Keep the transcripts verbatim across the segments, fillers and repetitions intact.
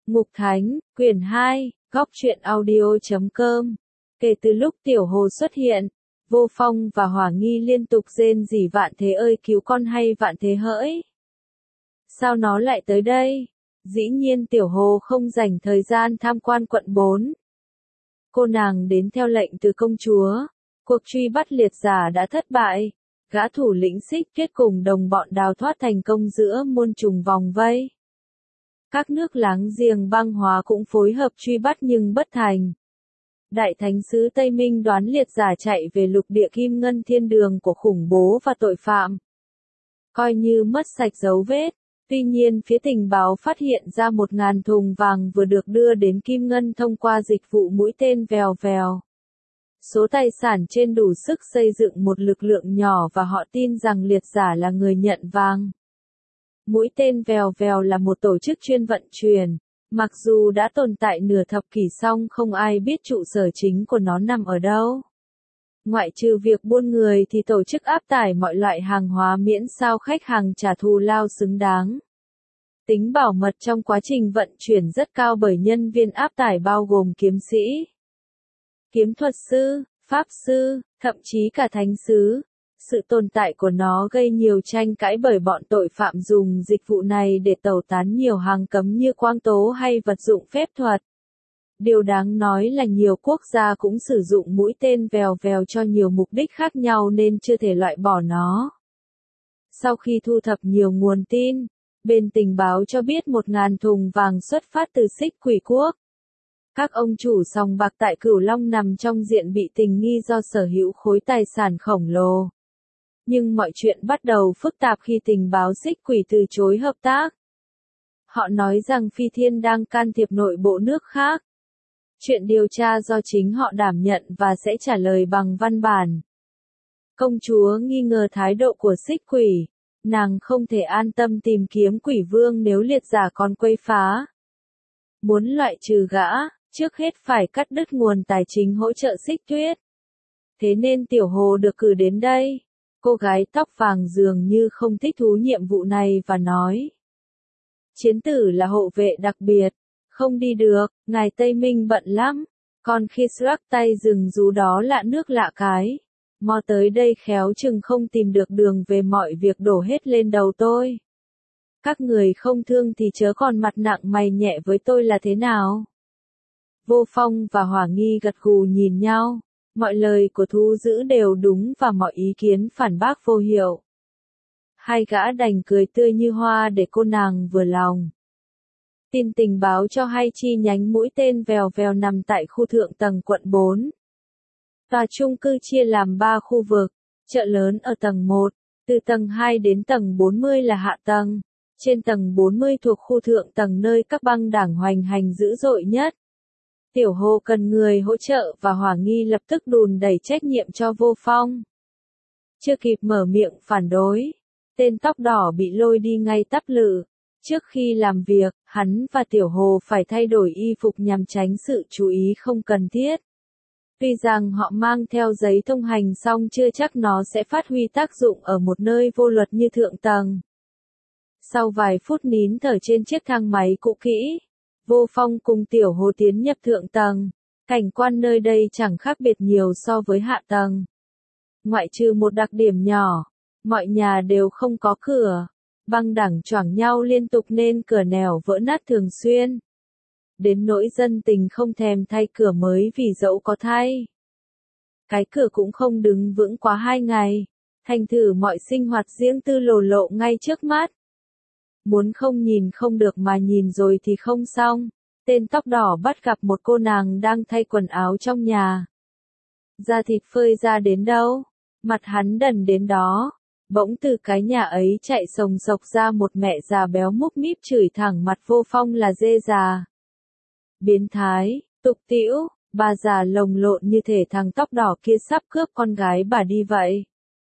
Ngục Thánh, quyển hai, góc truyện audio chấm com. Kể từ lúc Tiểu Hồ xuất hiện, Vô Phong và Hỏa Nghi liên tục rên rỉ Vạn Thế ơi cứu con hay Vạn Thế hỡi. Sao nó lại tới đây? Dĩ nhiên Tiểu Hồ không dành thời gian tham quan quận bốn. Cô nàng đến theo lệnh từ công chúa. Cuộc truy bắt liệt giả đã thất bại. Gã thủ lĩnh Xích Tuyết cùng đồng bọn đào thoát thành công giữa muôn trùng vòng vây. Các nước láng giềng băng hóa cũng phối hợp truy bắt nhưng bất thành. Đại thánh sứ Tây Minh đoán liệt giả chạy về lục địa Kim Ngân thiên đường của khủng bố và tội phạm. Coi như mất sạch dấu vết. Tuy nhiên phía tình báo phát hiện ra một ngàn thùng vàng vừa được đưa đến Kim Ngân thông qua dịch vụ mũi tên vèo vèo. Số tài sản trên đủ sức xây dựng một lực lượng nhỏ và họ tin rằng liệt giả là người nhận vàng. Mũi tên vèo vèo là một tổ chức chuyên vận chuyển. Mặc dù đã tồn tại nửa thập kỷ song không ai biết trụ sở chính của nó nằm ở đâu. Ngoại trừ việc buôn người thì tổ chức áp tải mọi loại hàng hóa miễn sao khách hàng trả thù lao xứng đáng. Tính bảo mật trong quá trình vận chuyển rất cao bởi nhân viên áp tải bao gồm kiếm sĩ, kiếm thuật sư, pháp sư, thậm chí cả thánh sứ. Sự tồn tại của nó gây nhiều tranh cãi bởi bọn tội phạm dùng dịch vụ này để tẩu tán nhiều hàng cấm như quang tố hay vật dụng phép thuật. Điều đáng nói là nhiều quốc gia cũng sử dụng mũi tên vèo vèo cho nhiều mục đích khác nhau nên chưa thể loại bỏ nó. Sau khi thu thập nhiều nguồn tin, bên tình báo cho biết một ngàn thùng vàng xuất phát từ Xích Quỷ Quốc. Các ông chủ sòng bạc tại Cửu Long nằm trong diện bị tình nghi do sở hữu khối tài sản khổng lồ. Nhưng mọi chuyện bắt đầu phức tạp khi tình báo Xích Quỷ từ chối hợp tác. Họ nói rằng Phi Thiên đang can thiệp nội bộ nước khác. Chuyện điều tra do chính họ đảm nhận và sẽ trả lời bằng văn bản. Công chúa nghi ngờ thái độ của Xích Quỷ. Nàng không thể an tâm tìm kiếm quỷ vương nếu liệt giả còn quấy phá. Muốn loại trừ gã, trước hết phải cắt đứt nguồn tài chính hỗ trợ Xích Tuyết. Thế nên Tiểu Hồ được cử đến đây. Cô gái tóc vàng dường như không thích thú nhiệm vụ này và nói. Chiến tử là hộ vệ đặc biệt. Không đi được, ngài Tây Minh bận lắm. Còn khi Srak tay rừng rú đó lạ nước lạ cái. Mò tới đây khéo chừng không tìm được đường về mọi việc đổ hết lên đầu tôi. Các người không thương thì chớ còn mặt nặng mày nhẹ với tôi là thế nào? Vô Phong và Hỏa Nghi gật gù nhìn nhau. Mọi lời của thú dữ đều đúng và mọi ý kiến phản bác vô hiệu. Hai gã đành cười tươi như hoa để cô nàng vừa lòng. Tin tình báo cho hay chi nhánh mũi tên vèo vèo nằm tại khu thượng tầng quận bốn. Tòa chung cư chia làm ba khu vực, chợ lớn ở tầng một, từ tầng hai đến tầng bốn mươi là hạ tầng. Trên tầng bốn mươi thuộc khu thượng tầng nơi các băng đảng hoành hành dữ dội nhất. Tiểu Hồ cần người hỗ trợ và Hỏa Nghi lập tức đùn đẩy trách nhiệm cho Vô Phong. Chưa kịp mở miệng phản đối, tên tóc đỏ bị lôi đi ngay tắp lự. Trước khi làm việc, hắn và Tiểu Hồ phải thay đổi y phục nhằm tránh sự chú ý không cần thiết. Tuy rằng họ mang theo giấy thông hành song chưa chắc nó sẽ phát huy tác dụng ở một nơi vô luật như thượng tầng. Sau vài phút nín thở trên chiếc thang máy cũ kỹ, Vô Phong cùng Tiểu Hồ tiến nhập thượng tầng. Cảnh quan nơi đây chẳng khác biệt nhiều so với hạ tầng. Ngoại trừ một đặc điểm nhỏ, mọi nhà đều không có cửa. Băng đảng choảng nhau liên tục nên cửa nẻo vỡ nát thường xuyên. Đến nỗi dân tình không thèm thay cửa mới vì dẫu có thay. Cái cửa cũng không đứng vững quá hai ngày. Thành thử mọi sinh hoạt riêng tư lồ lộ ngay trước mắt. Muốn không nhìn không được mà nhìn rồi thì không xong. Tên tóc đỏ bắt gặp một cô nàng đang thay quần áo trong nhà. Da thịt phơi ra đến đâu, mặt hắn đần đến đó. Bỗng từ cái nhà ấy chạy sồng sộc ra một mẹ già béo múp míp chửi thẳng mặt Vô Phong là dê già. Biến thái, tục tĩu, bà già lồng lộn như thể thằng tóc đỏ kia sắp cướp con gái bà đi vậy.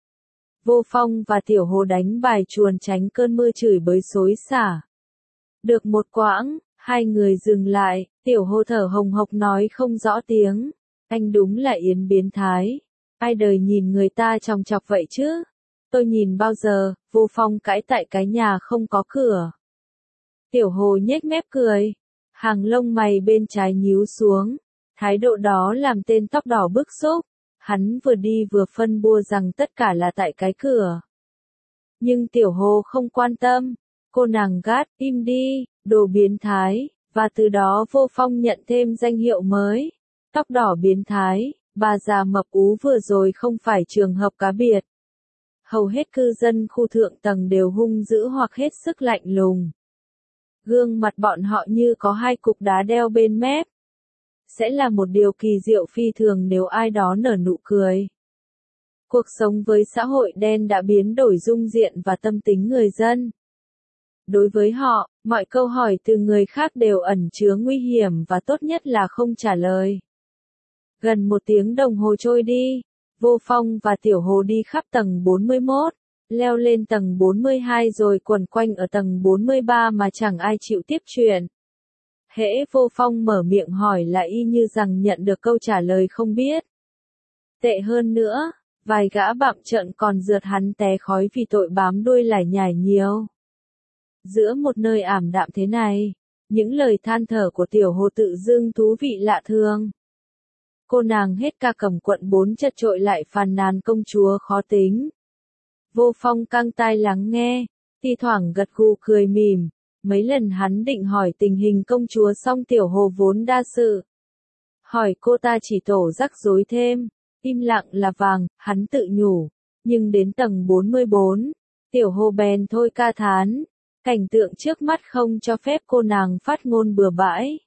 Vô Phong và Tiểu Hồ đánh bài chuồn tránh cơn mưa chửi bới xối xả. Được một quãng, hai người dừng lại, Tiểu Hồ thở hồng hộc nói không rõ tiếng. Anh đúng là Yến biến thái. Ai đời nhìn người ta chòng chọc vậy chứ? Tôi nhìn bao giờ, Vô Phong cãi tại cái nhà không có cửa. Tiểu Hồ nhếch mép cười. Hàng lông mày bên trái nhíu xuống, thái độ đó làm tên tóc đỏ bức xúc, hắn vừa đi vừa phân bua rằng tất cả là tại cái cửa. Nhưng Tiểu Hồ không quan tâm, cô nàng gắt, im đi, đồ biến thái, và từ đó Vô Phong nhận thêm danh hiệu mới, tóc đỏ biến thái. Bà già mập ú vừa rồi không phải trường hợp cá biệt. Hầu hết cư dân khu thượng tầng đều hung dữ hoặc hết sức lạnh lùng. Gương mặt bọn họ như có hai cục đá đeo bên mép. Sẽ là một điều kỳ diệu phi thường nếu ai đó nở nụ cười. Cuộc sống với xã hội đen đã biến đổi dung diện và tâm tính người dân. Đối với họ, mọi câu hỏi từ người khác đều ẩn chứa nguy hiểm và tốt nhất là không trả lời. Gần một tiếng đồng hồ trôi đi, Vô Phong và Tiểu Hồ đi khắp tầng bốn mươi mốt, leo lên tầng bốn mươi hai rồi quẩn quanh ở tầng bốn mươi ba mà chẳng ai chịu tiếp chuyện. Hễ Vô Phong mở miệng hỏi là y như rằng nhận được câu trả lời không biết. Tệ hơn nữa, vài gã bặm trợn còn rượt hắn té khói vì tội bám đuôi lải nhải nhiều. Giữa một nơi ảm đạm thế này, những lời than thở của Tiểu Hồ tự dưng thú vị lạ thường. Cô nàng hết ca cầm quận bốn chật trội lại phàn nàn công chúa khó tính. Vô Phong căng tai lắng nghe, thi thoảng gật gù cười mỉm, mấy lần hắn định hỏi tình hình công chúa song Tiểu Hồ vốn đa sự. Hỏi cô ta chỉ tổ rắc rối thêm, im lặng là vàng, hắn tự nhủ, nhưng đến tầng bốn mươi bốn, Tiểu Hồ bèn thôi ca thán, cảnh tượng trước mắt không cho phép cô nàng phát ngôn bừa bãi.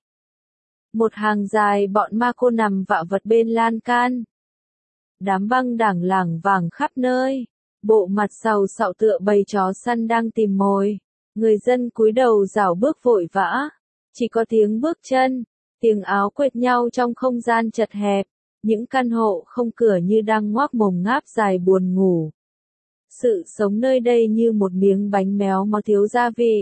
Một hàng dài bọn ma cô nằm vạ vật bên lan can. Đám băng đảng lảng vảng khắp nơi, bộ mặt sầu sạo tựa bầy chó săn đang tìm mồi. Người dân cúi đầu rảo bước vội vã, chỉ có tiếng bước chân, tiếng áo quệt nhau trong không gian chật hẹp, những căn hộ không cửa như đang ngoác mồm ngáp dài buồn ngủ. Sự sống nơi đây như một miếng bánh méo mà thiếu gia vị.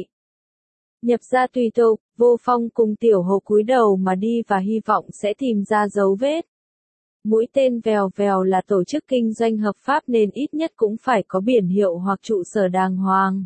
Nhập ra tùy tục, Vô Phong cùng Tiểu Hồ cúi đầu mà đi và hy vọng sẽ tìm ra dấu vết. Mũi tên vèo vèo là tổ chức kinh doanh hợp pháp nên ít nhất cũng phải có biển hiệu hoặc trụ sở đàng hoàng.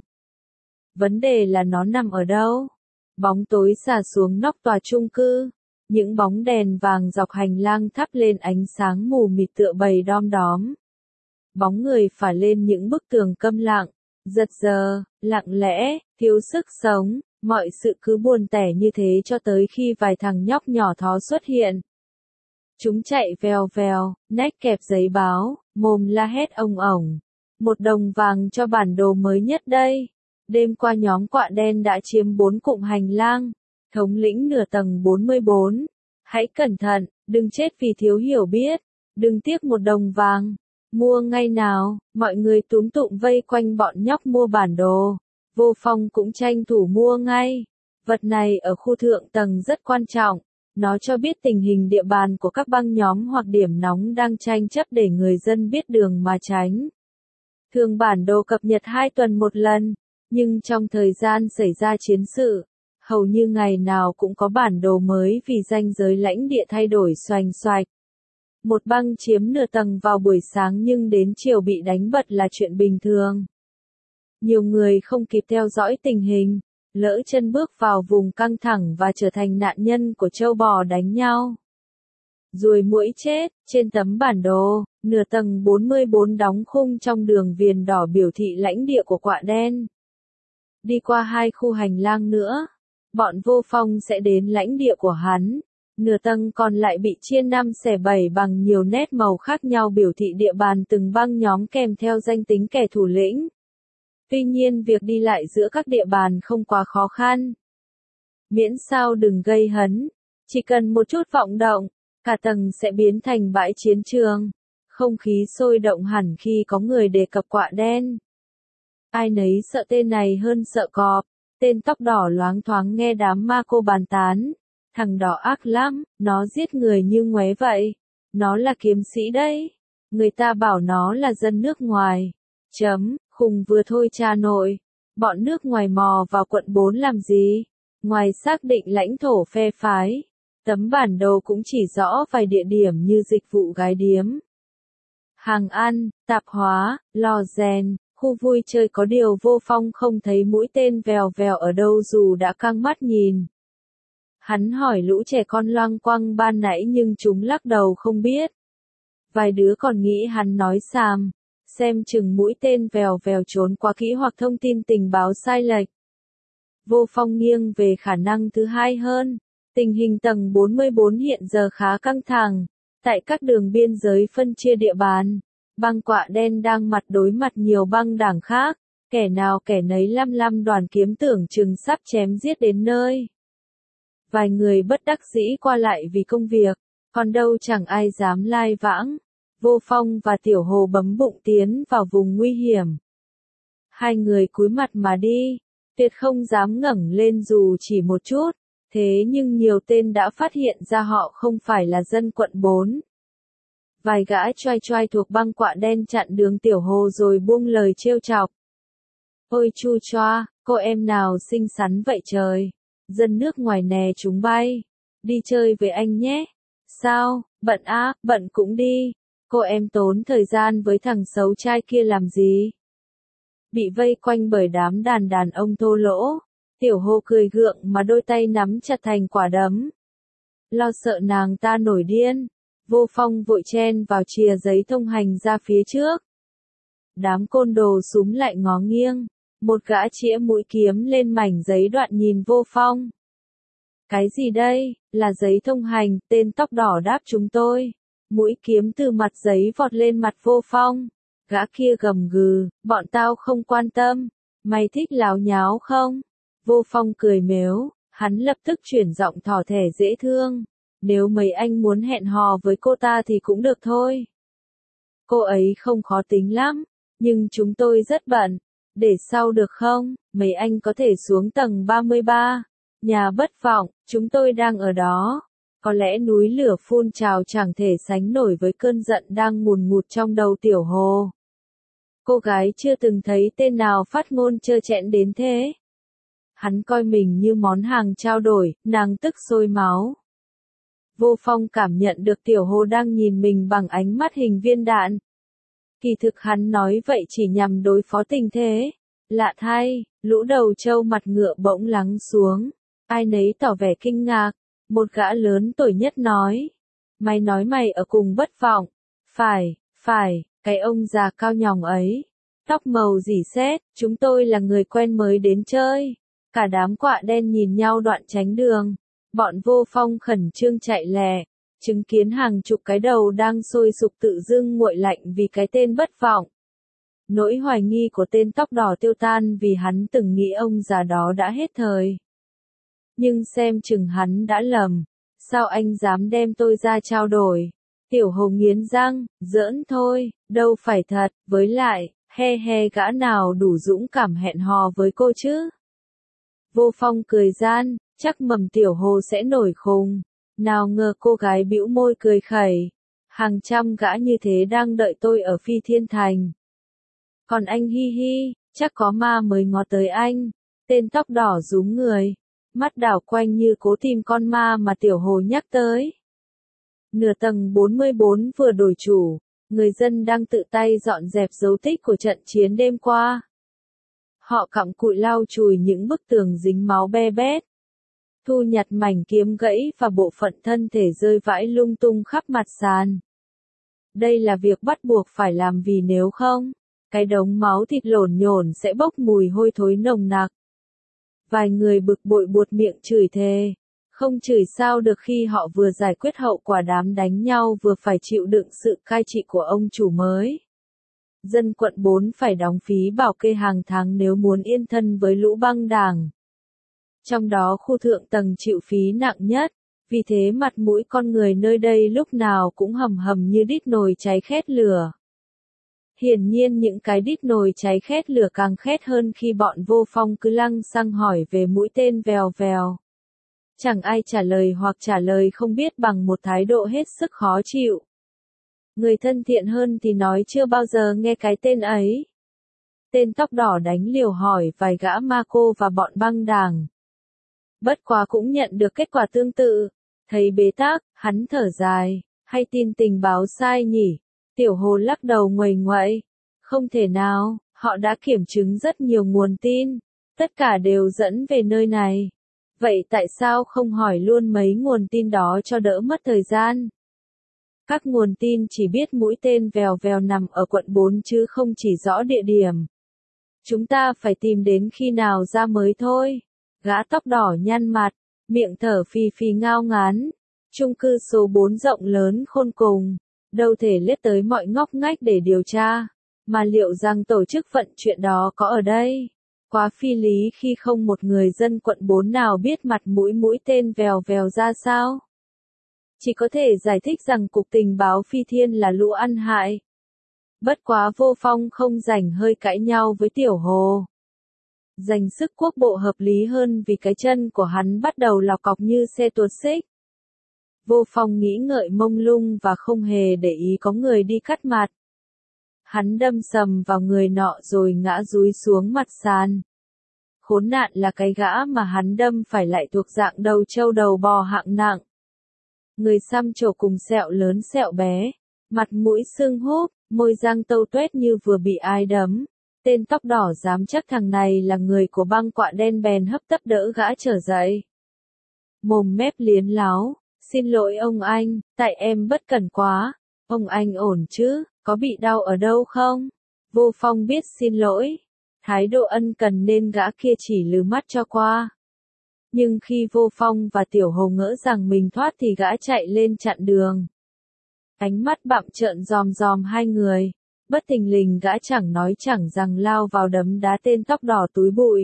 Vấn đề là nó nằm ở đâu? Bóng tối xả xuống nóc tòa chung cư, những bóng đèn vàng dọc hành lang thắp lên ánh sáng mù mịt tựa bầy đom đóm. Bóng người phả lên những bức tường câm lặng, giật giờ, lặng lẽ, thiếu sức sống. Mọi sự cứ buồn tẻ như thế cho tới khi vài thằng nhóc nhỏ thó xuất hiện. Chúng chạy vèo vèo, nách kẹp giấy báo, mồm la hét ồng ổng. Một đồng vàng cho bản đồ mới nhất đây. Đêm qua nhóm quạ đen đã chiếm bốn cụm hành lang. Thống lĩnh nửa tầng bốn mươi bốn. Hãy cẩn thận, đừng chết vì thiếu hiểu biết. Đừng tiếc một đồng vàng. Mua ngay nào, mọi người túm tụm vây quanh bọn nhóc mua bản đồ. Vô Phong cũng tranh thủ mua ngay. Vật này ở khu thượng tầng rất quan trọng. Nó cho biết tình hình địa bàn của các băng nhóm hoặc điểm nóng đang tranh chấp để người dân biết đường mà tránh. Thường bản đồ cập nhật hai tuần một lần, nhưng trong thời gian xảy ra chiến sự, hầu như ngày nào cũng có bản đồ mới vì ranh giới lãnh địa thay đổi xoành xoạch. Một băng chiếm nửa tầng vào buổi sáng nhưng đến chiều bị đánh bật là chuyện bình thường. Nhiều người không kịp theo dõi tình hình, lỡ chân bước vào vùng căng thẳng và trở thành nạn nhân của trâu bò đánh nhau. Ruồi muỗi chết, trên tấm bản đồ, nửa tầng bốn mươi bốn đóng khung trong đường viền đỏ biểu thị lãnh địa của quạ đen. Đi qua hai khu hành lang nữa, bọn Vô Phong sẽ đến lãnh địa của hắn. Nửa tầng còn lại bị chia năm xẻ bảy bằng nhiều nét màu khác nhau biểu thị địa bàn từng băng nhóm kèm theo danh tính kẻ thủ lĩnh. Tuy nhiên việc đi lại giữa các địa bàn không quá khó khăn. Miễn sao đừng gây hấn, chỉ cần một chút vọng động, cả tầng sẽ biến thành bãi chiến trường. Không khí sôi động hẳn khi có người đề cập quạ đen. Ai nấy sợ tên này hơn sợ cọp, tên tóc đỏ loáng thoáng nghe đám ma cô bàn tán. Thằng đỏ ác lắm, nó giết người như ngoé vậy. Nó là kiếm sĩ đấy. Người ta bảo nó là dân nước ngoài. Chấm, khùng vừa thôi cha nội. Bọn nước ngoài mò vào quận bốn làm gì? Ngoài xác định lãnh thổ phe phái, tấm bản đồ cũng chỉ rõ vài địa điểm như dịch vụ gái điếm, hàng ăn, tạp hóa, lò rèn, khu vui chơi có điều Vô Phong không thấy mũi tên vèo vèo ở đâu dù đã căng mắt nhìn. Hắn hỏi lũ trẻ con loang quăng ban nãy nhưng chúng lắc đầu không biết. Vài đứa còn nghĩ hắn nói xàm, xem chừng mũi tên vèo vèo trốn quá kỹ hoặc thông tin tình báo sai lệch. Vô Phong nghiêng về khả năng thứ hai hơn. Tình hình tầng bốn mươi bốn hiện giờ khá căng thẳng. Tại các đường biên giới phân chia địa bàn, băng quạ đen đang mặt đối mặt nhiều băng đảng khác, kẻ nào kẻ nấy lăm lăm đoàn kiếm tưởng chừng sắp chém giết đến nơi. Vài người bất đắc dĩ qua lại vì công việc, còn đâu chẳng ai dám lai vãng. Vô Phong và Tiểu Hồ bấm bụng tiến vào vùng nguy hiểm. Hai người cúi mặt mà đi, tuyệt không dám ngẩng lên dù chỉ một chút, thế nhưng nhiều tên đã phát hiện ra họ không phải là dân quận bốn. Vài gã choai choai thuộc băng quạ đen chặn đường Tiểu Hồ rồi buông lời trêu chọc. Ôi chu choa, cô em nào xinh xắn vậy trời, dân nước ngoài nè chúng bay, đi chơi với anh nhé. Sao, bận á, bận cũng đi, cô em tốn thời gian với thằng xấu trai kia làm gì? Bị vây quanh bởi đám đàn đàn ông thô lỗ, Tiểu Hồ cười gượng mà đôi tay nắm chặt thành quả đấm. Lo sợ nàng ta nổi điên, Vô Phong vội chen vào chìa giấy thông hành ra phía trước. Đám côn đồ súm lại ngó nghiêng, một gã chĩa mũi kiếm lên mảnh giấy đoạn nhìn Vô Phong. Cái gì đây, là giấy thông hành, tên tóc đỏ đáp chúng tôi. Mũi kiếm từ mặt giấy vọt lên mặt Vô Phong. Gã kia gầm gừ, bọn tao không quan tâm, mày thích láo nháo không? Vô Phong cười mếu, hắn lập tức chuyển giọng thỏ thẻ dễ thương. Nếu mấy anh muốn hẹn hò với cô ta thì cũng được thôi. Cô ấy không khó tính lắm, nhưng chúng tôi rất bận. Để sau được không, mấy anh có thể xuống tầng ba mươi ba. Nhà Bất Vọng, chúng tôi đang ở đó. Có lẽ núi lửa phun trào chẳng thể sánh nổi với cơn giận đang ngùn ngụt trong đầu Tiểu Hồ. Cô gái chưa từng thấy tên nào phát ngôn trơ trẽn đến thế. Hắn coi mình như món hàng trao đổi, nàng tức sôi máu. Vô Phong cảm nhận được Tiểu Hồ đang nhìn mình bằng ánh mắt hình viên đạn. Kỳ thực hắn nói vậy chỉ nhằm đối phó tình thế. Lạ thay, lũ đầu trâu mặt ngựa bỗng lắng xuống. Ai nấy tỏ vẻ kinh ngạc. Một gã lớn tuổi nhất nói. Mày nói mày ở cùng Bất Vọng. Phải, phải, cái ông già cao nhòng ấy. Tóc màu rỉ sét, chúng tôi là người quen mới đến chơi. Cả đám quạ đen nhìn nhau đoạn tránh đường. Bọn Vô Phong khẩn trương chạy lẹ, chứng kiến hàng chục cái đầu đang sôi sục tự dưng nguội lạnh vì cái tên Bất Vọng. Nỗi hoài nghi của tên tóc đỏ tiêu tan vì hắn từng nghĩ ông già đó đã hết thời. Nhưng xem chừng hắn đã lầm, sao anh dám đem tôi ra trao đổi? Tiểu Hồ nghiến răng, giỡn thôi, đâu phải thật, với lại, he he gã nào đủ dũng cảm hẹn hò với cô chứ? Vô Phong cười gian, chắc mầm Tiểu Hồ sẽ nổi khùng. Nào ngờ cô gái bĩu môi cười khẩy. Hàng trăm gã như thế đang đợi tôi ở Phi Thiên Thành. Còn anh hi hi, chắc có ma mới ngó tới anh. Tên tóc đỏ rúm người, mắt đảo quanh như cố tìm con ma mà Tiểu Hồ nhắc tới. Nửa tầng bốn mươi bốn vừa đổi chủ, người dân đang tự tay dọn dẹp dấu tích của trận chiến đêm qua. Họ cặm cụi lau chùi những bức tường dính máu be bét. Thu nhặt mảnh kiếm gãy và bộ phận thân thể rơi vãi lung tung khắp mặt sàn. Đây là việc bắt buộc phải làm vì nếu không, cái đống máu thịt lổn nhổn sẽ bốc mùi hôi thối nồng nặc. Vài người bực bội buột miệng chửi thề. Không chửi sao được khi họ vừa giải quyết hậu quả đám đánh nhau vừa phải chịu đựng sự cai trị của ông chủ mới. Dân quận bốn phải đóng phí bảo kê hàng tháng nếu muốn yên thân với lũ băng đảng. Trong đó khu thượng tầng chịu phí nặng nhất, vì thế mặt mũi con người nơi đây lúc nào cũng hầm hầm như đít nồi cháy khét lửa. Hiển nhiên những cái đít nồi cháy khét lửa càng khét hơn khi bọn Vô Phong cứ lăng xăng hỏi về mũi tên vèo vèo. Chẳng ai trả lời hoặc trả lời không biết bằng một thái độ hết sức khó chịu. Người thân thiện hơn thì nói chưa bao giờ nghe cái tên ấy. Tên tóc đỏ đánh liều hỏi vài gã ma cô và bọn băng đảng. Bất quá cũng nhận được kết quả tương tự. Thấy bế tắc, hắn thở dài, hay tin tình báo sai nhỉ? Tiểu Hồ lắc đầu nguầy nguậy. Không thể nào, họ đã kiểm chứng rất nhiều nguồn tin. Tất cả đều dẫn về nơi này. Vậy tại sao không hỏi luôn mấy nguồn tin đó cho đỡ mất thời gian? Các nguồn tin chỉ biết mũi tên vèo vèo nằm ở quận bốn chứ không chỉ rõ địa điểm. Chúng ta phải tìm đến khi nào ra mới thôi. Gã tóc đỏ nhăn mặt, miệng thở phì phì ngao ngán. Chung cư số bốn rộng lớn khôn cùng, đâu thể lết tới mọi ngóc ngách để điều tra. Mà liệu rằng tổ chức vận chuyện đó có ở đây? Quá phi lý khi không một người dân quận bốn nào biết mặt mũi mũi tên vèo vèo ra sao. Chỉ có thể giải thích rằng cục tình báo Phi Thiên là lũ ăn hại. Bất quá Vô Phong không rảnh hơi cãi nhau với Tiểu Hồ. Dành sức quốc bộ hợp lý hơn vì cái chân của hắn bắt đầu lọc cọc như xe tuột xích. Vô Phong nghĩ ngợi mông lung và không hề để ý có người đi cắt mặt. Hắn đâm sầm vào người nọ rồi ngã dúi xuống mặt sàn. Khốn nạn là cái gã mà hắn đâm phải lại thuộc dạng đầu trâu đầu bò hạng nặng. Người xăm trổ cùng sẹo lớn sẹo bé, mặt mũi sưng húp, môi răng tâu tuét như vừa bị ai đấm. Tên tóc đỏ dám chắc thằng này là người của băng quạ đen bèn hấp tấp đỡ gã trở dậy. Mồm mép liến láo, xin lỗi ông anh, tại em bất cẩn quá, ông anh ổn chứ, có bị đau ở đâu không? Vô Phong biết xin lỗi, thái độ ân cần nên gã kia chỉ lừ mắt cho qua. Nhưng khi Vô Phong và Tiểu Hồ ngỡ rằng mình thoát thì gã chạy lên chặn đường. Ánh mắt bặm trợn dòm dòm hai người, bất thình lình gã chẳng nói chẳng rằng lao vào đấm đá tên tóc đỏ túi bụi.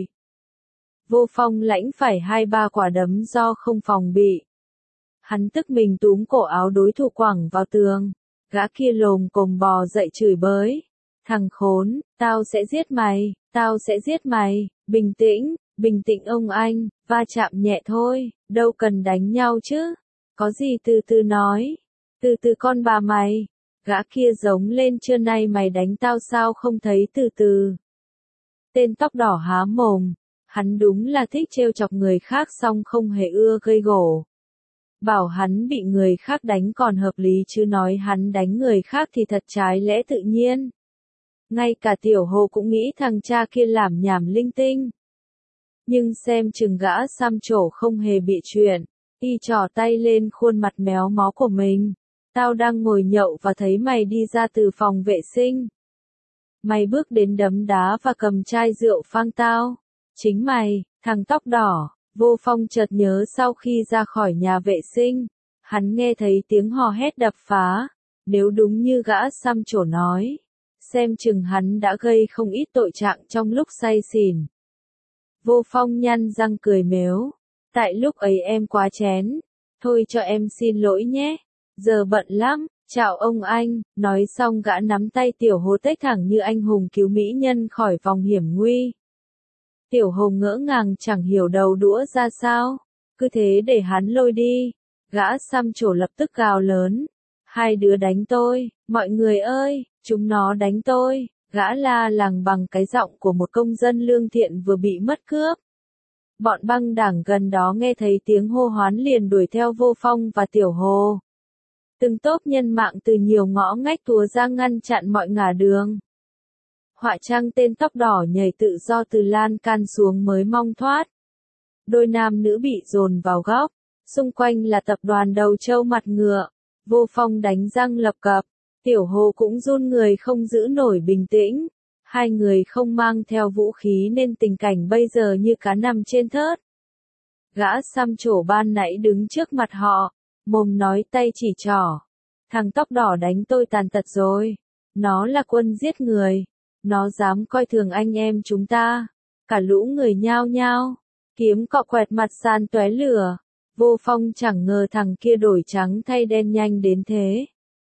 Vô Phong lãnh phải hai ba quả đấm do không phòng bị. Hắn tức mình túm cổ áo đối thủ quẳng vào tường, gã kia lồm cồm bò dậy chửi bới. Thằng khốn, tao sẽ giết mày, tao sẽ giết mày, bình tĩnh, bình tĩnh ông anh, va chạm nhẹ thôi, đâu cần đánh nhau chứ, có gì từ từ nói, từ từ con bà mày, gã kia giống lên trưa nay mày đánh tao sao không thấy từ từ. Tên tóc đỏ há mồm, hắn đúng là thích trêu chọc người khác song không hề ưa gây gổ. Bảo hắn bị người khác đánh còn hợp lý chứ nói hắn đánh người khác thì thật trái lẽ tự nhiên. Ngay cả Tiểu Hồ cũng nghĩ thằng cha kia làm nhảm linh tinh. Nhưng xem chừng gã xăm trổ không hề bị chuyện, y trỏ tay lên khuôn mặt méo mó của mình. Tao đang ngồi nhậu và thấy mày đi ra từ phòng vệ sinh. Mày bước đến đấm đá và cầm chai rượu phang tao. Chính mày, thằng tóc đỏ. Vô Phong chợt nhớ sau khi ra khỏi nhà vệ sinh, hắn nghe thấy tiếng hò hét đập phá. Nếu đúng như gã xăm trổ nói, xem chừng hắn đã gây không ít tội trạng trong lúc say xỉn. Vô Phong nhăn răng cười mếu. Tại lúc ấy em quá chén. Thôi cho em xin lỗi nhé. Giờ bận lắm, chào ông anh. Nói xong gã nắm tay Tiểu Hồ tếch thẳng như anh hùng cứu mỹ nhân khỏi vòng hiểm nguy. Tiểu Hồ ngỡ ngàng chẳng hiểu đầu đũa ra sao. Cứ thế để hắn lôi đi. Gã xăm trổ lập tức gào lớn. Hai đứa đánh tôi, mọi người ơi, chúng nó đánh tôi. Gã la làng bằng cái giọng của một công dân lương thiện vừa bị mất cướp. Bọn băng đảng gần đó nghe thấy tiếng hô hoán liền đuổi theo Vô Phong và Tiểu Hồ. Từng tốp nhân mạng từ nhiều ngõ ngách túa ra ngăn chặn mọi ngả đường. Họa trang tên tóc đỏ nhảy tự do từ lan can xuống mới mong thoát. Đôi nam nữ bị dồn vào góc, xung quanh là tập đoàn đầu trâu mặt ngựa. Vô Phong đánh răng lập cập, Tiểu Hồ cũng run người không giữ nổi bình tĩnh. Hai người không mang theo vũ khí nên tình cảnh bây giờ như cá nằm trên thớt. Gã xăm trổ ban nãy đứng trước mặt họ, mồm nói tay chỉ trỏ. Thằng tóc đỏ đánh tôi tàn tật rồi. Nó là quân giết người. Nó dám coi thường anh em chúng ta. Cả lũ người nhao nhao. Kiếm cọ quẹt mặt sàn tóe lửa. Vô Phong chẳng ngờ thằng kia đổi trắng thay đen nhanh đến thế.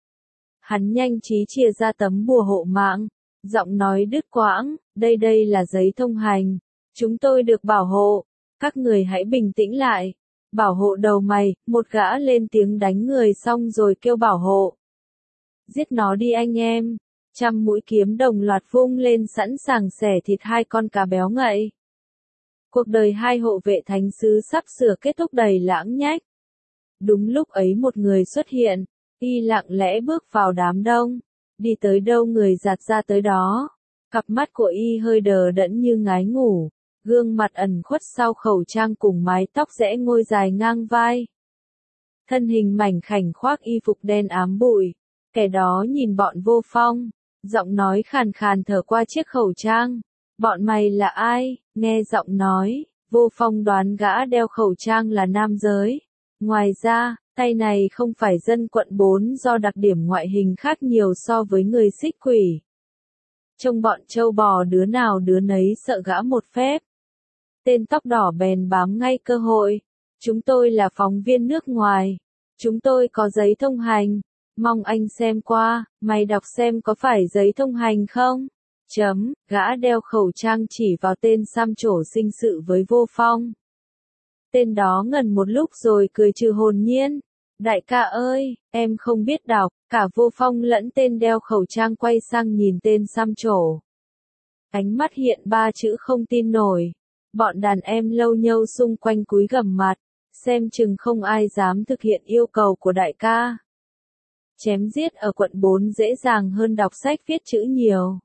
Hắn nhanh trí chia ra tấm bùa hộ mạng. Giọng nói đứt quãng, đây đây là giấy thông hành. Chúng tôi được bảo hộ. Các người hãy bình tĩnh lại. Bảo hộ đầu mày, một gã lên tiếng đánh người xong rồi kêu bảo hộ. Giết nó đi anh em. Trăm mũi kiếm đồng loạt vung lên sẵn sàng xẻ thịt hai con cá béo ngậy. Cuộc đời hai hộ vệ thánh sứ sắp sửa kết thúc đầy lãng nhách. Đúng lúc ấy một người xuất hiện, y lặng lẽ bước vào đám đông, đi tới đâu người giạt ra tới đó. Cặp mắt của y hơi đờ đẫn như ngái ngủ, gương mặt ẩn khuất sau khẩu trang cùng mái tóc rẽ ngôi dài ngang vai. Thân hình mảnh khảnh khoác y phục đen ám bụi, kẻ đó nhìn bọn Vô Phong, giọng nói khàn khàn thở qua chiếc khẩu trang. Bọn mày là ai? Nghe giọng nói, Vô Phong đoán gã đeo khẩu trang là nam giới. Ngoài ra, tay này không phải dân quận bốn do đặc điểm ngoại hình khác nhiều so với người xích quỷ. Trông bọn trâu bò đứa nào đứa nấy sợ gã một phép. Tên tóc đỏ bèn bám ngay cơ hội. Chúng tôi là phóng viên nước ngoài. Chúng tôi có giấy thông hành. Mong anh xem qua, mày đọc xem có phải giấy thông hành không? Chấm, gã đeo khẩu trang chỉ vào tên xăm trổ sinh sự với Vô Phong. Tên đó ngần một lúc rồi cười trừ hồn nhiên. Đại ca ơi, em không biết đọc. Cả Vô Phong lẫn tên đeo khẩu trang quay sang nhìn tên xăm trổ. Ánh mắt hiện ba chữ không tin nổi. Bọn đàn em lâu nhâu xung quanh cúi gằm mặt, xem chừng không ai dám thực hiện yêu cầu của đại ca. Chém giết ở quận bốn dễ dàng hơn đọc sách viết chữ nhiều.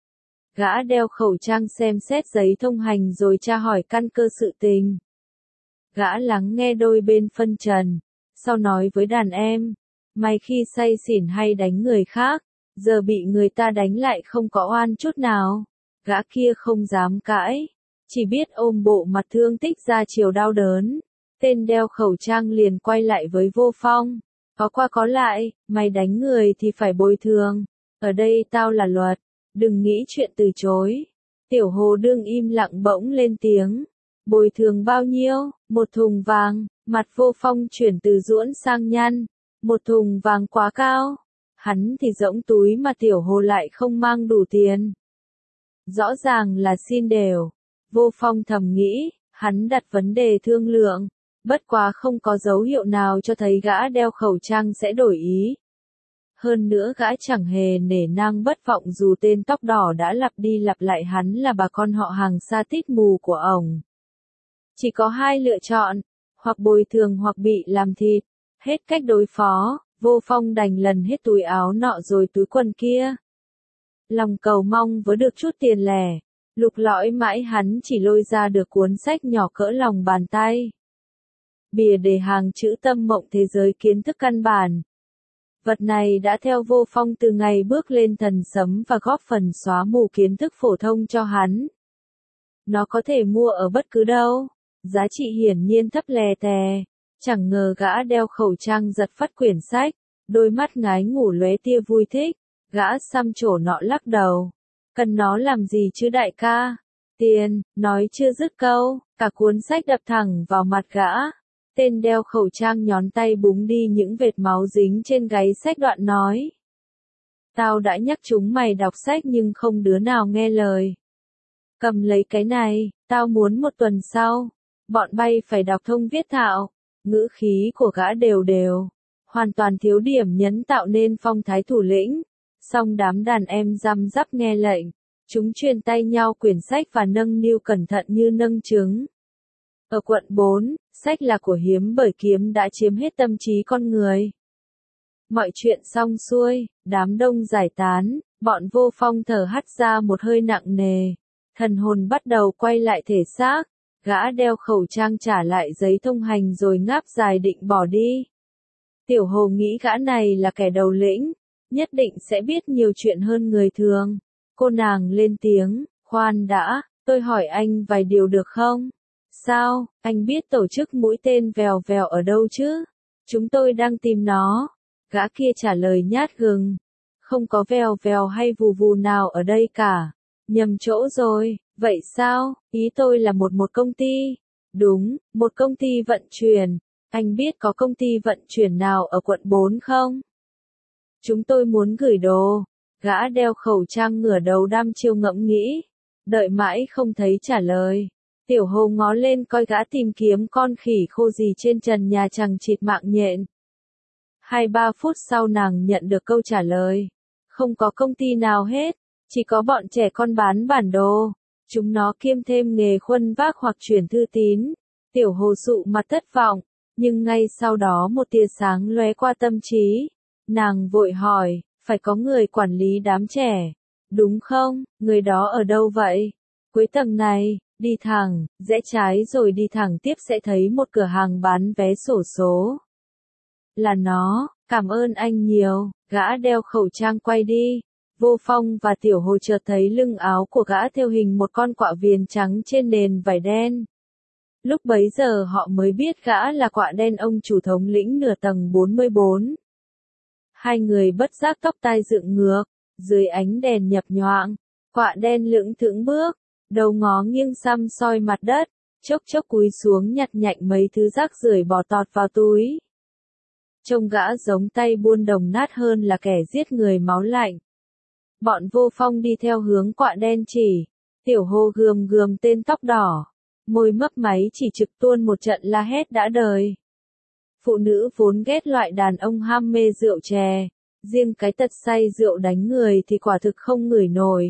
Gã đeo khẩu trang xem xét giấy thông hành rồi tra hỏi căn cơ sự tình. Gã lắng nghe đôi bên phân trần, sau nói với đàn em, mày khi say xỉn hay đánh người khác, giờ bị người ta đánh lại không có oan chút nào. Gã kia không dám cãi, chỉ biết ôm bộ mặt thương tích ra chiều đau đớn. Tên đeo khẩu trang liền quay lại với Vô Phong. Có qua có lại, mày đánh người thì phải bồi thường. Ở đây tao là luật, đừng nghĩ chuyện từ chối. Tiểu Hồ đương im lặng bỗng lên tiếng. Bồi thường bao nhiêu? Một thùng vàng. Mặt Vô Phong chuyển từ giũn sang nhăn. Một thùng vàng quá cao. Hắn thì rỗng túi mà Tiểu Hồ lại không mang đủ tiền. Rõ ràng là xin đều. Vô Phong thầm nghĩ, hắn đặt vấn đề thương lượng. Bất quá không có dấu hiệu nào cho thấy gã đeo khẩu trang sẽ đổi ý. Hơn nữa gã chẳng hề nể nang bất vọng dù tên tóc đỏ đã lặp đi lặp lại hắn là bà con họ hàng xa tít mù của ổng. Chỉ có hai lựa chọn, hoặc bồi thường hoặc bị làm thịt. Hết cách đối phó, Vô Phong đành lần hết túi áo nọ rồi túi quần kia. Lòng cầu mong với được chút tiền lẻ, lục lọi mãi hắn chỉ lôi ra được cuốn sách nhỏ cỡ lòng bàn tay. Bìa đề hàng chữ Tâm Mộng Thế Giới Kiến Thức Căn Bản. Vật này đã theo Vô Phong từ ngày bước lên thần sấm và góp phần xóa mù kiến thức phổ thông cho hắn. Nó có thể mua ở bất cứ đâu, giá trị hiển nhiên thấp lè tè. Chẳng ngờ gã đeo khẩu trang giật phắt quyển sách, đôi mắt ngái ngủ lóe tia vui thích. Gã xăm trổ nọ lắc đầu. Cần nó làm gì chứ đại ca? Tiền, nói chưa dứt câu, cả cuốn sách đập thẳng vào mặt gã. Tên đeo khẩu trang nhón tay búng đi những vệt máu dính trên gáy sách đoạn nói. Tao đã nhắc chúng mày đọc sách nhưng không đứa nào nghe lời. Cầm lấy cái này, tao muốn một tuần sau, bọn bay phải đọc thông viết thạo. Ngữ khí của gã đều đều, hoàn toàn thiếu điểm nhấn tạo nên phong thái thủ lĩnh. Song đám đàn em răm rắp nghe lệnh, chúng truyền tay nhau quyển sách và nâng niu cẩn thận như nâng trứng. Ở quận bốn, sách là của hiếm bởi kiếm đã chiếm hết tâm trí con người. Mọi chuyện xong xuôi, đám đông giải tán, bọn Vô Phong thở hắt ra một hơi nặng nề. Thần hồn bắt đầu quay lại thể xác, gã đeo khẩu trang trả lại giấy thông hành rồi ngáp dài định bỏ đi. Tiểu Hồ nghĩ gã này là kẻ đầu lĩnh, nhất định sẽ biết nhiều chuyện hơn người thường. Cô nàng lên tiếng, khoan đã, tôi hỏi anh vài điều được không? Sao, anh biết tổ chức mũi tên vèo vèo ở đâu chứ? Chúng tôi đang tìm nó. Gã kia trả lời nhát gừng. Không có vèo vèo hay vù vù nào ở đây cả. Nhầm chỗ rồi, vậy sao? Ý tôi là một một công ty. Đúng, một công ty vận chuyển. Anh biết có công ty vận chuyển nào ở quận bốn không? Chúng tôi muốn gửi đồ. Gã đeo khẩu trang ngửa đầu đăm chiêu ngẫm nghĩ. Đợi mãi không thấy trả lời. Tiểu Hồ ngó lên coi gã tìm kiếm con khỉ khô gì trên trần nhà chằng chịt mạng nhện. Hai ba phút sau nàng nhận được câu trả lời. Không có công ty nào hết, chỉ có bọn trẻ con bán bản đồ. Chúng nó kiêm thêm nghề khuân vác hoặc chuyển thư tín. Tiểu Hồ sụ mặt thất vọng, nhưng ngay sau đó một tia sáng lóe qua tâm trí. Nàng vội hỏi, phải có người quản lý đám trẻ, đúng không? Người đó ở đâu vậy? Cuối tầng này, Đi thẳng, rẽ trái rồi đi thẳng tiếp sẽ thấy một cửa hàng bán vé xổ số. Là nó, cảm ơn anh nhiều, gã đeo khẩu trang quay đi. Vô Phong và Tiểu Hồ chợt thấy lưng áo của gã thêu hình một con quạ viền trắng trên nền vải đen. Lúc bấy giờ họ mới biết gã là quạ đen ông chủ thống lĩnh nửa tầng bốn mươi bốn. Hai người bất giác tóc tai dựng ngược, dưới ánh đèn nhập nhoạng, quạ đen lững thững bước, đầu ngó nghiêng xăm soi mặt đất, chốc chốc cúi xuống nhặt nhạnh mấy thứ rác rưởi bỏ tọt vào túi. Trông gã giống tay buôn đồng nát hơn là kẻ giết người máu lạnh. Bọn Vô Phong đi theo hướng quạ đen chỉ, Tiểu Hồ gườm gườm tên tóc đỏ, môi mấp máy chỉ trực tuôn một trận la hét đã đời. Phụ nữ vốn ghét loại đàn ông ham mê rượu chè, riêng cái tật say rượu đánh người thì quả thực không ngửi nổi.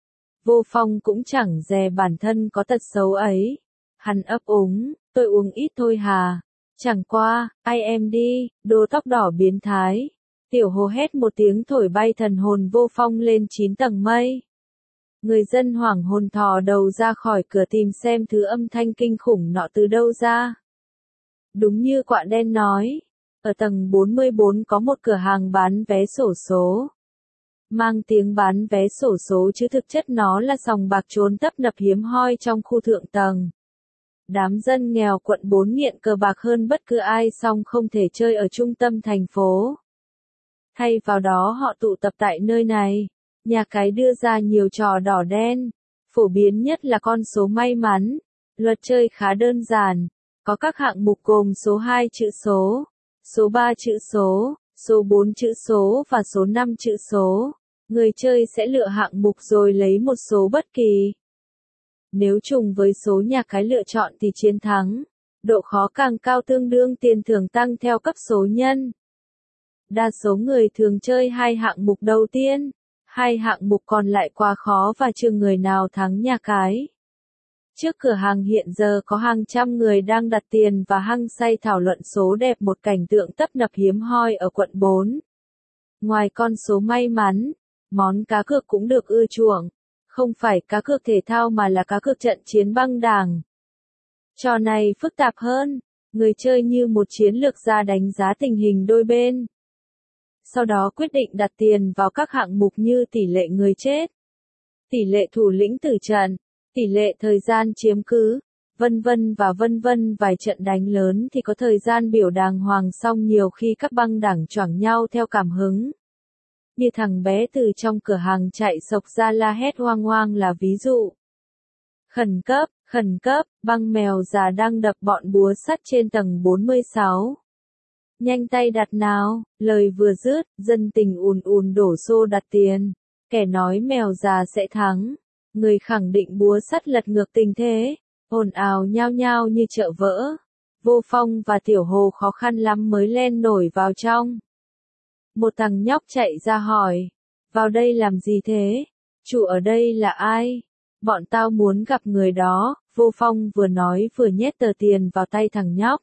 Vô Phong cũng chẳng dè bản thân có tật xấu ấy. Hắn ấp úng, tôi uống ít thôi hà. Chẳng qua, ai em đi, đồ tóc đỏ biến thái. Tiểu Hồ hét một tiếng thổi bay thần hồn Vô Phong lên chín tầng mây. Người dân hoảng hồn thò đầu ra khỏi cửa tìm xem thứ âm thanh kinh khủng nọ từ đâu ra. Đúng như quạ đen nói, ở tầng bốn mươi bốn có một cửa hàng bán vé xổ số. Mang tiếng bán vé xổ số chứ thực chất nó là sòng bạc trốn tấp nập hiếm hoi trong khu thượng tầng. Đám dân nghèo quận bốn nghiện cờ bạc hơn bất cứ ai song không thể chơi ở trung tâm thành phố. Thay vào đó họ tụ tập tại nơi này. Nhà cái đưa ra nhiều trò đỏ đen. Phổ biến nhất là con số may mắn. Luật chơi khá đơn giản. Có các hạng mục gồm số hai chữ số, số ba chữ số, số bốn chữ số và số năm chữ số. Người chơi sẽ lựa hạng mục rồi lấy một số bất kỳ. Nếu trùng với số nhà cái lựa chọn thì chiến thắng. Độ khó càng cao tương đương tiền thưởng tăng theo cấp số nhân. Đa số người thường chơi hai hạng mục đầu tiên. Hai hạng mục còn lại quá khó và chưa người nào thắng nhà cái. Trước cửa hàng hiện giờ có hàng trăm người đang đặt tiền và hăng say thảo luận số đẹp, một cảnh tượng tấp nập hiếm hoi ở quận bốn. Ngoài con số may mắn, món cá cược cũng được ưa chuộng. Không phải cá cược thể thao mà là cá cược trận chiến băng đảng. Trò này phức tạp hơn, người chơi như một chiến lược gia đánh giá tình hình đôi bên. Sau đó quyết định đặt tiền vào các hạng mục như tỷ lệ người chết, tỷ lệ thủ lĩnh tử trận, tỷ lệ thời gian chiếm cứ, vân vân và vân vân. Vài trận đánh lớn thì có thời gian biểu đàng hoàng, xong nhiều khi các băng đảng choảng nhau theo cảm hứng. Như thằng bé từ trong cửa hàng chạy xộc ra la hét hoang hoang là ví dụ. Khẩn cấp, khẩn cấp, băng mèo già đang đập bọn búa sắt trên tầng bốn mươi sáu. Nhanh tay đặt nào, lời vừa dứt, dân tình ùn ùn đổ xô đặt tiền. Kẻ nói mèo già sẽ thắng. Người khẳng định búa sắt lật ngược tình thế. Ồn ào nhao nhao như chợ vỡ. Vô Phong và Tiểu Hồ khó khăn lắm mới len nổi vào trong. Một thằng nhóc chạy ra hỏi. Vào đây làm gì thế? Chủ ở đây là ai? Bọn tao muốn gặp người đó. Vô Phong vừa nói vừa nhét tờ tiền vào tay thằng nhóc.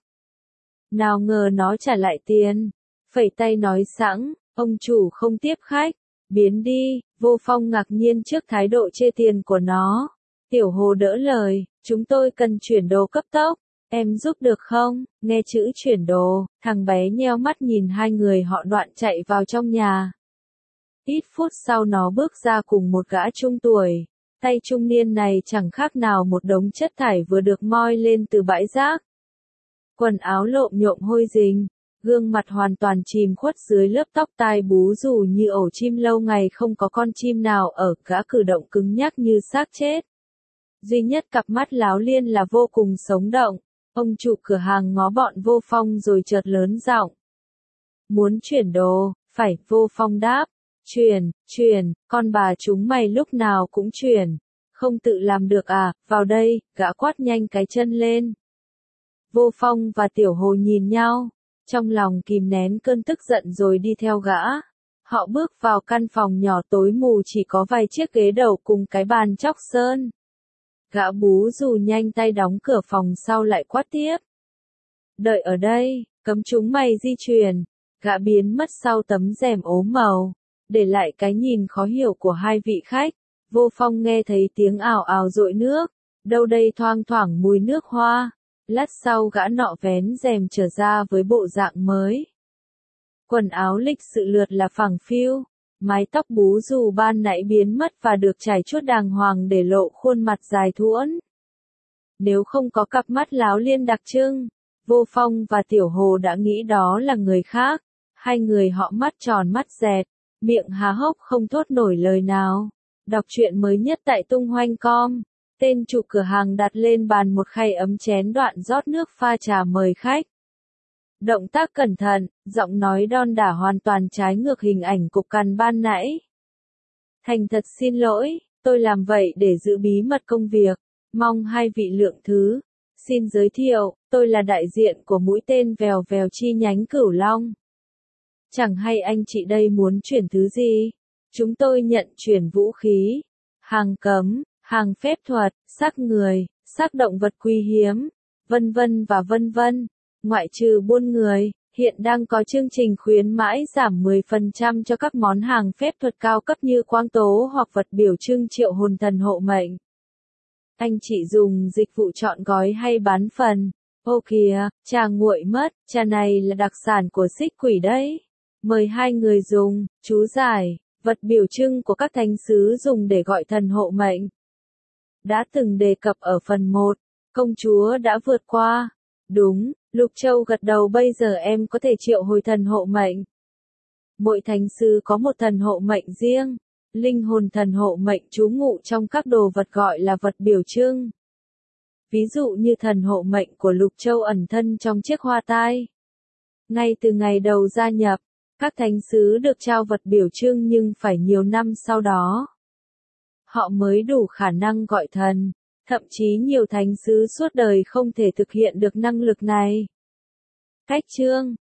Nào ngờ nó trả lại tiền. Phẩy tay nói sẵn, ông chủ không tiếp khách. Biến đi. Vô Phong ngạc nhiên trước thái độ chê tiền của nó. Tiểu Hồ đỡ lời, chúng tôi cần chuyển đồ cấp tốc. Em giúp được không? Nghe chữ chuyển đồ, thằng bé nheo mắt nhìn hai người họ đoạn chạy vào trong nhà. Ít phút sau nó bước ra cùng một gã trung tuổi. Tay trung niên này chẳng khác nào một đống chất thải vừa được moi lên từ bãi rác. Quần áo lộm nhộm hôi rình, gương mặt hoàn toàn chìm khuất dưới lớp tóc tai bú rủ như ổ chim lâu ngày không có con chim nào ở, gã cử động cứng nhắc như xác chết. Duy nhất cặp mắt láo liên là vô cùng sống động. Ông chủ cửa hàng ngó bọn Vô Phong rồi chợt lớn giọng. Muốn chuyển đồ, phải, Vô Phong đáp. Chuyển, chuyển, con bà chúng mày lúc nào cũng chuyển. Không tự làm được à, vào đây, gã quát nhanh cái chân lên. Vô Phong và Tiểu Hồ nhìn nhau, trong lòng kìm nén cơn tức giận rồi đi theo gã. Họ bước vào căn phòng nhỏ tối mù chỉ có vài chiếc ghế đầu cùng cái bàn chóc sơn. Gã bú dù nhanh tay đóng cửa phòng sau lại quát tiếp. Đợi ở đây, cấm chúng mày di chuyển. Gã biến mất sau tấm rèm ốm màu, để lại cái nhìn khó hiểu của hai vị khách. Vô Phong nghe thấy tiếng ào ào dội nước, đâu đây thoang thoảng mùi nước hoa. Lát sau gã nọ vén rèm trở ra với bộ dạng mới. Quần áo lịch sự lượt là phẳng phiu, mái tóc bú dù ban nãy biến mất và được chải chuốt đàng hoàng để lộ khuôn mặt dài thuỗn. Nếu không có cặp mắt láo liên đặc trưng, Vô Phong và Tiểu Hồ đã nghĩ đó là người khác. Hai người họ mắt tròn mắt dẹt, miệng há hốc không thốt nổi lời nào. Đọc truyện mới nhất tại tung hoanh chấm com. Tên chủ cửa hàng đặt lên bàn một khay ấm chén đoạn rót nước pha trà mời khách. Động tác cẩn thận, giọng nói đon đả hoàn toàn trái ngược hình ảnh cục cằn ban nãy. Thành thật xin lỗi, tôi làm vậy để giữ bí mật công việc, mong hai vị lượng thứ. Xin giới thiệu, tôi là đại diện của mũi tên vèo vèo chi nhánh Cửu Long. Chẳng hay anh chị đây muốn chuyển thứ gì? Chúng tôi nhận chuyển vũ khí, hàng cấm, hàng phép thuật, xác người, xác động vật quý hiếm, vân vân và vân vân. Ngoại trừ buôn người, hiện đang có chương trình khuyến mãi giảm mười phần trăm cho các món hàng phép thuật cao cấp như quang tố hoặc vật biểu trưng triệu hồn thần hộ mệnh. Anh chị dùng dịch vụ chọn gói hay bán phần? Ô kìa, trà nguội mất, trà này là đặc sản của Xích Quỷ đấy. Mời hai người dùng, chú giải, vật biểu trưng của các thánh sứ dùng để gọi thần hộ mệnh. Đã từng đề cập ở phần một, công chúa đã vượt qua. Đúng, Lục Châu gật đầu, bây giờ em có thể triệu hồi thần hộ mệnh. Mỗi thánh sứ có một thần hộ mệnh riêng. Linh hồn thần hộ mệnh trú ngụ trong các đồ vật gọi là vật biểu trưng. Ví dụ như thần hộ mệnh của Lục Châu ẩn thân trong chiếc hoa tai. Ngay từ ngày đầu gia nhập, các thánh sứ được trao vật biểu trưng nhưng phải nhiều năm sau đó họ mới đủ khả năng gọi thần. Thậm chí nhiều thánh sứ suốt đời không thể thực hiện được năng lực này. Cách chương